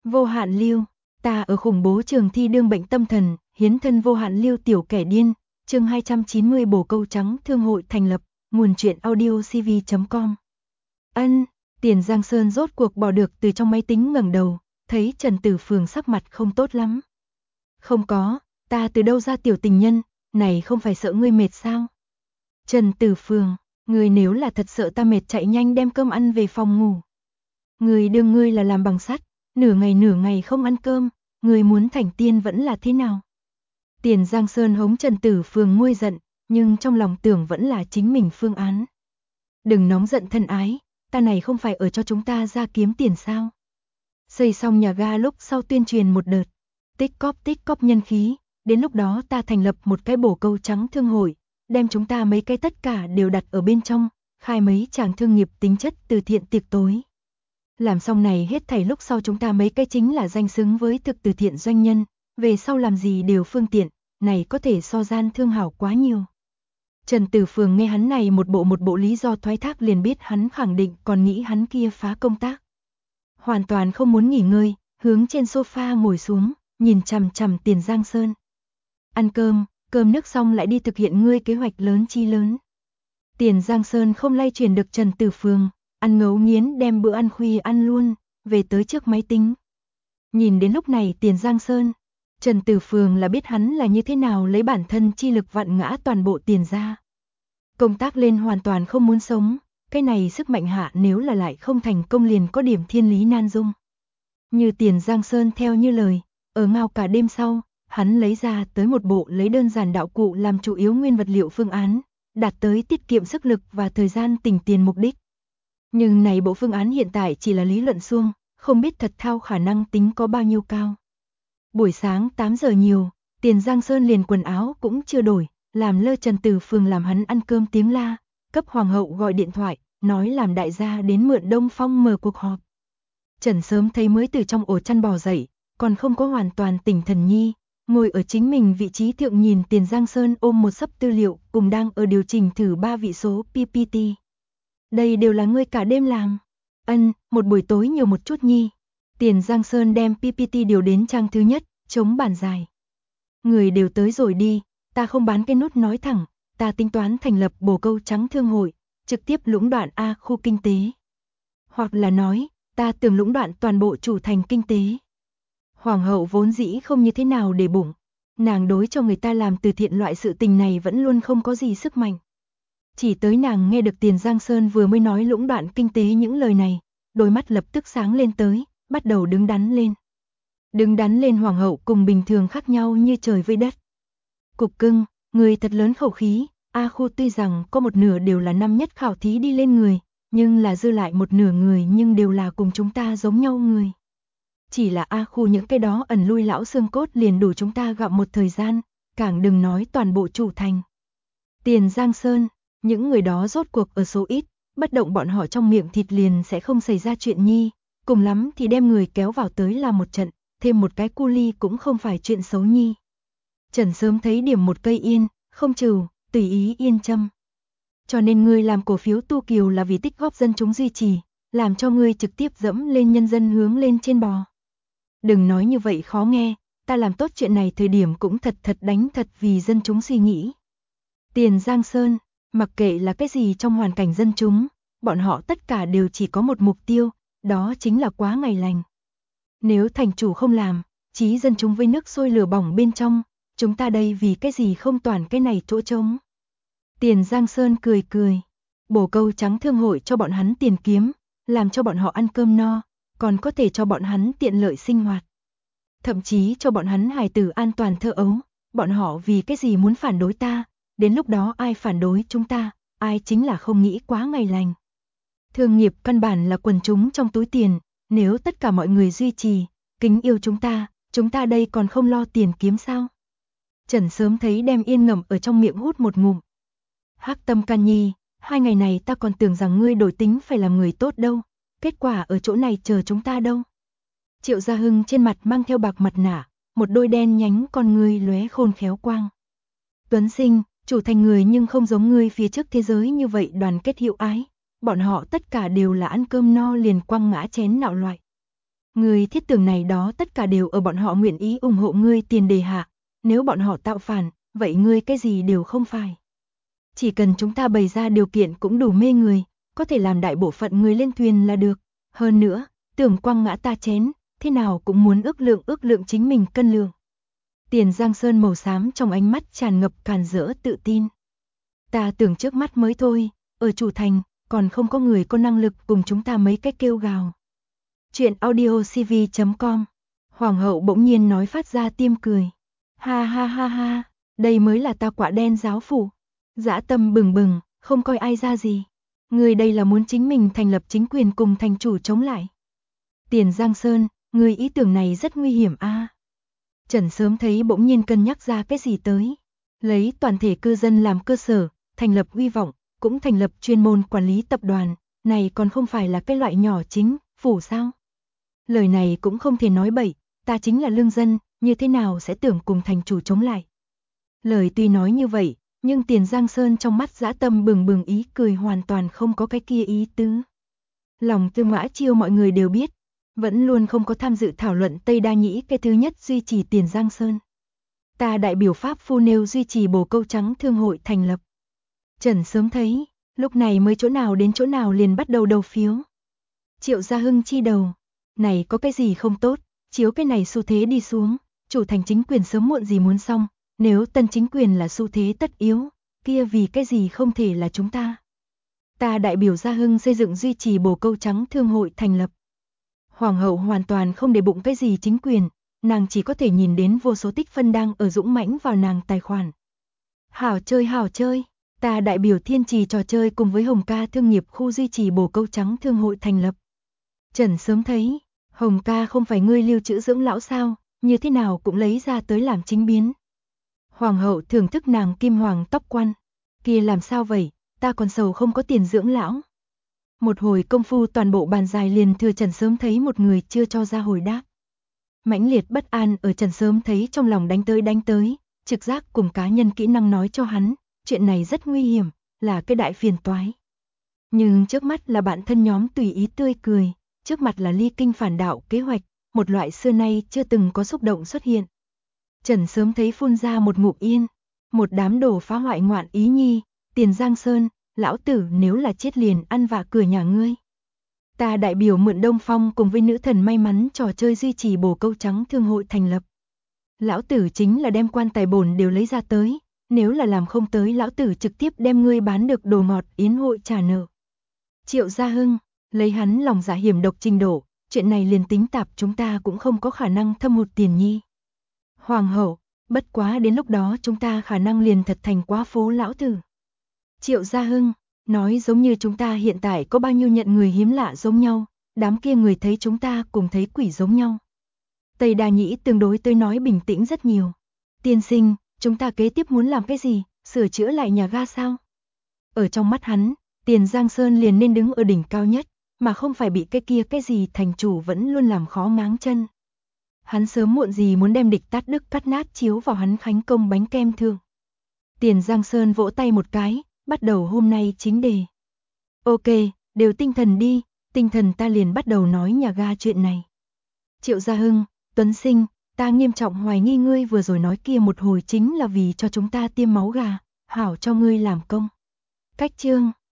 Vô hạn lưu, ta ở khủng bố trường thi đương bệnh tâm thần, hiến thân vô hạn lưu tiểu kẻ điên, chương 290 bồ câu trắng thương hội thành lập, nguồn truyện audio cv.com. Tiền Giang Sơn rốt cuộc bỏ được từ trong máy tính ngẩng đầu, thấy Trần Tử Phường sắc mặt không tốt lắm. Không có, ta từ đâu ra tiểu tình nhân, này không phải sợ ngươi mệt sao? Trần Tử Phường, ngươi nếu là thật sợ ta mệt chạy nhanh đem cơm ăn về phòng ngủ. Ngươi đương ngươi là làm bằng sắt, nửa ngày không ăn cơm, ngươi muốn thành tiên vẫn là thế nào? Tiền Giang Sơn hống Trần Tử Phường nguôi giận, nhưng trong lòng tưởng vẫn là chính mình phương án. Đừng nóng giận thân ái, ta này không phải ở cho chúng ta ra kiếm tiền sao? Xây xong nhà ga lúc sau tuyên truyền một đợt, tích cóp nhân khí, đến lúc đó ta thành lập một cái bồ câu trắng thương hội, đem chúng ta mấy cái tất cả đều đặt ở bên trong, khai mấy chàng thương nghiệp tính chất từ thiện tiệc tối. Làm xong này hết thảy lúc sau chúng ta mấy cái chính là danh xứng với thực từ thiện doanh nhân, về sau làm gì đều phương tiện, này có thể so gian thương hảo quá nhiều. Trần Tử Phường nghe hắn này một bộ lý do thoái thác liền biết hắn khẳng định còn nghĩ hắn kia phá công tác. Hoàn toàn không muốn nghỉ ngơi, hướng trên sofa ngồi xuống, nhìn chằm chằm Tiền Giang Sơn. Ăn cơm nước xong lại đi thực hiện ngươi kế hoạch lớn chi lớn. Tiền Giang Sơn không lay chuyển được Trần Tử Phường, ăn ngấu nghiến đem bữa ăn khuya ăn luôn, về tới trước máy tính. Nhìn đến lúc này Tiền Giang Sơn, Trần Tử Phường là biết hắn là như thế nào lấy bản thân chi lực vặn ngã toàn bộ Tiền gia. Công tác lên hoàn toàn không muốn sống, cái này sức mạnh hạ nếu là lại không thành công liền có điểm thiên lý nan dung. Như Tiền Giang Sơn theo như lời, ở ngao cả đêm sau, hắn lấy ra tới một bộ lấy đơn giản đạo cụ làm chủ yếu nguyên vật liệu phương án, đạt tới tiết kiệm sức lực và thời gian tỉnh tiền mục đích. Nhưng này bộ phương án hiện tại chỉ là lý luận suông, không biết thật thao khả năng tính có bao nhiêu cao. Buổi sáng 8 giờ nhiều, Tiền Giang Sơn liền quần áo cũng chưa đổi, làm lơ Trần Tử Phường làm hắn ăn cơm tiếng la, cấp hoàng hậu gọi điện thoại, nói làm đại gia đến mượn Đông Phong mở cuộc họp. Trần sớm thấy mới từ trong ổ chăn bò dậy, còn không có hoàn toàn tỉnh thần nhi, ngồi ở chính mình vị trí thượng nhìn Tiền Giang Sơn ôm một sấp tư liệu cùng đang ở điều chỉnh thử 3 vị số PPT. Đây đều là ngươi cả đêm làm. Một buổi tối nhiều một chút nhi. Tiền Giang Sơn đem PPT điều đến trang thứ nhất, chống bàn dài. Người đều tới rồi đi, ta không bán cái nút nói thẳng, ta tính toán thành lập bồ câu trắng thương hội, trực tiếp lũng đoạn A khu kinh tế. Hoặc là nói, ta tưởng lũng đoạn toàn bộ chủ thành kinh tế. Hoàng hậu vốn dĩ không như thế nào để bụng, nàng đối cho người ta làm từ thiện loại sự tình này vẫn luôn không có gì sức mạnh. Chỉ tới nàng nghe được Tiền Giang Sơn vừa mới nói lũng đoạn kinh tế những lời này, đôi mắt lập tức sáng lên tới, bắt đầu đứng đắn lên. Đứng đắn lên hoàng hậu cùng bình thường khác nhau như trời với đất. Cục cưng, người thật lớn khẩu khí, A khu tuy rằng có một nửa đều là năm nhất khảo thí đi lên người, nhưng là dư lại một nửa người nhưng đều là cùng chúng ta giống nhau người. Chỉ là A khu những cái đó ẩn lui lão xương cốt liền đủ chúng ta gặm một thời gian, càng đừng nói toàn bộ chủ thành. Tiền Giang Sơn, những người đó rốt cuộc ở số ít, bất động bọn họ trong miệng thịt liền sẽ không xảy ra chuyện nhi, cùng lắm thì đem người kéo vào tới là một trận, thêm một cái cu ly cũng không phải chuyện xấu nhi. Trần sớm thấy điểm một cây yên, không trừ, tùy ý yên châm. Cho nên ngươi làm cổ phiếu tu kiều là vì tích góp dân chúng duy trì, làm cho ngươi trực tiếp dẫm lên nhân dân hướng lên trên bò. Đừng nói như vậy khó nghe, ta làm tốt chuyện này thời điểm cũng thật đánh thật vì dân chúng suy nghĩ. Tiền Giang Sơn, mặc kệ là cái gì trong hoàn cảnh dân chúng, bọn họ tất cả đều chỉ có một mục tiêu, đó chính là quá ngày lành. Nếu thành chủ không làm, chí dân chúng với nước sôi lửa bỏng bên trong, chúng ta đây vì cái gì không toàn cái này chỗ trống. Tiền Giang Sơn cười, bồ câu trắng thương hội cho bọn hắn tiền kiếm, làm cho bọn họ ăn cơm no, còn có thể cho bọn hắn tiện lợi sinh hoạt. Thậm chí cho bọn hắn hài tử an toàn thơ ấu, bọn họ vì cái gì muốn phản đối ta, đến lúc đó ai phản đối chúng ta, ai chính là không nghĩ quá ngày lành. Thương nghiệp căn bản là quần chúng trong túi tiền, nếu tất cả mọi người duy trì, kính yêu chúng ta đây còn không lo tiền kiếm sao. Trần sớm thấy đem yên ngậm ở trong miệng hút một ngụm. Hắc Tâm Can Nhi, 2 ngày này ta còn tưởng rằng ngươi đổi tính phải làm người tốt đâu, kết quả ở chỗ này chờ chúng ta đâu. Triệu Gia Hưng trên mặt mang theo bạc mặt nạ, một đôi đen nhánh con ngươi lóe khôn khéo quang. Tuấn Sinh, chủ thành người nhưng không giống ngươi phía trước thế giới như vậy đoàn kết hiệu ái, bọn họ tất cả đều là ăn cơm no liền quăng ngã chén nạo loại. Ngươi thiết tưởng này đó tất cả đều ở bọn họ nguyện ý ủng hộ ngươi tiền đề hạ, nếu bọn họ tạo phản, vậy ngươi cái gì đều không phải. Chỉ cần chúng ta bày ra điều kiện cũng đủ mê người, có thể làm đại bộ phận người lên thuyền là được. Hơn nữa, tưởng quăng ngã ta chén, thế nào cũng muốn ước lượng chính mình cân lượng. Tiền Giang Sơn màu xám trong ánh mắt tràn ngập càn rỡ tự tin. Ta tưởng trước mắt mới thôi, ở chủ thành, còn không có người có năng lực cùng chúng ta mấy cái kêu gào. Chuyện audiocv.com. Hoàng hậu bỗng nhiên nói phát ra tiêm cười. Ha ha ha ha, đây mới là ta quả đen giáo phủ. Dã tâm bừng bừng, không coi ai ra gì. Người đây là muốn chính mình thành lập chính quyền cùng thành chủ chống lại. Tiền Giang Sơn, người ý tưởng này rất nguy hiểm a. Trần sớm thấy bỗng nhiên cân nhắc ra cái gì tới. Lấy toàn thể cư dân làm cơ sở, thành lập uy vọng, cũng thành lập chuyên môn quản lý tập đoàn, này còn không phải là cái loại nhỏ chính, phủ sao? Lời này cũng không thể nói bậy, ta chính là lương dân, như thế nào sẽ tưởng cùng thành chủ chống lại. Lời tuy nói như vậy, nhưng Tiền Giang Sơn trong mắt dã tâm bừng bừng ý cười hoàn toàn không có cái kia ý tứ. Lòng Tư Mã Chiêu mọi người đều biết, vẫn luôn không có tham dự thảo luận Tây Đa Nhĩ cái thứ nhất duy trì Tiền Giang Sơn. Ta đại biểu Pháp Phu nêu duy trì Bồ Câu Trắng Thương hội thành lập. Trần sớm thấy, lúc này mới chỗ nào đến chỗ nào liền bắt đầu đầu phiếu. Triệu Gia Hưng chi đầu, này có cái gì không tốt, chiếu cái này xu thế đi xuống, chủ thành chính quyền sớm muộn gì muốn xong, nếu tân chính quyền là xu thế tất yếu, kia vì cái gì không thể là chúng ta. Ta đại biểu Gia Hưng xây dựng duy trì Bồ Câu Trắng Thương hội thành lập. Hoàng hậu hoàn toàn không để bụng cái gì chính quyền, nàng chỉ có thể nhìn đến vô số tích phân đang ở dũng mãnh vào nàng tài khoản. Hảo chơi, ta đại biểu Thiên Trì trò chơi cùng với Hồng Ca thương nghiệp khu duy trì Bồ Câu Trắng Thương hội thành lập. Trần sớm thấy, Hồng Ca không phải ngươi lưu trữ dưỡng lão sao, như thế nào cũng lấy ra tới làm chính biến. Hoàng hậu thưởng thức nàng kim hoàng tóc quan, kia làm sao vậy, ta còn sầu không có tiền dưỡng lão. Một hồi công phu toàn bộ bàn dài liền thừa Trần sớm thấy một người chưa cho ra hồi đáp. Mãnh liệt bất an ở Trần sớm thấy trong lòng đánh tới, trực giác cùng cá nhân kỹ năng nói cho hắn, chuyện này rất nguy hiểm, là cái đại phiền toái. Nhưng trước mắt là bạn thân nhóm tùy ý tươi cười, trước mặt là ly kinh phản đạo kế hoạch, một loại xưa nay chưa từng có xúc động xuất hiện. Trần sớm thấy phun ra một ngụm yên, một đám đồ phá hoại ngoạn ý nhi, Tiền Giang Sơn, lão tử nếu là chết liền ăn vạ cửa nhà ngươi. Ta đại biểu mượn Đông Phong cùng với nữ thần may mắn trò chơi duy trì Bồ Câu Trắng Thương hội thành lập. Lão tử chính là đem quan tài bổn đều lấy ra tới, nếu là làm không tới lão tử trực tiếp đem ngươi bán được đồ ngọt yến hội trả nợ. Triệu Gia Hưng, lấy hắn lòng dạ hiểm độc trình độ, chuyện này liền tính tạp chúng ta cũng không có khả năng thâm hụt tiền nhi. Hoàng hậu, bất quá đến lúc đó chúng ta khả năng liền thật thành quá phố lão tử. Triệu Gia Hưng, nói giống như chúng ta hiện tại có bao nhiêu nhận người hiếm lạ giống nhau, đám kia người thấy chúng ta cùng thấy quỷ giống nhau. Tây Đa Nhĩ tương đối tới nói bình tĩnh rất nhiều. Tiên sinh, chúng ta kế tiếp muốn làm cái gì, sửa chữa lại nhà ga sao? Ở trong mắt hắn, Tiền Giang Sơn liền nên đứng ở đỉnh cao nhất, mà không phải bị cái kia cái gì thành chủ vẫn luôn làm khó ngáng chân. Hắn sớm muộn gì muốn đem địch tát đức cắt nát chiếu vào hắn khánh công bánh kem thương. Tiền Giang Sơn vỗ tay một cái, bắt đầu hôm nay chính đề. Ok, đều tinh thần đi, tinh thần ta liền bắt đầu nói nhà ga chuyện này. Triệu Gia Hưng, Tuấn Sinh, ta nghiêm trọng hoài nghi ngươi vừa rồi nói kia một hồi chính là vì cho chúng ta tiêm máu gà, hảo cho ngươi làm công. Cách chương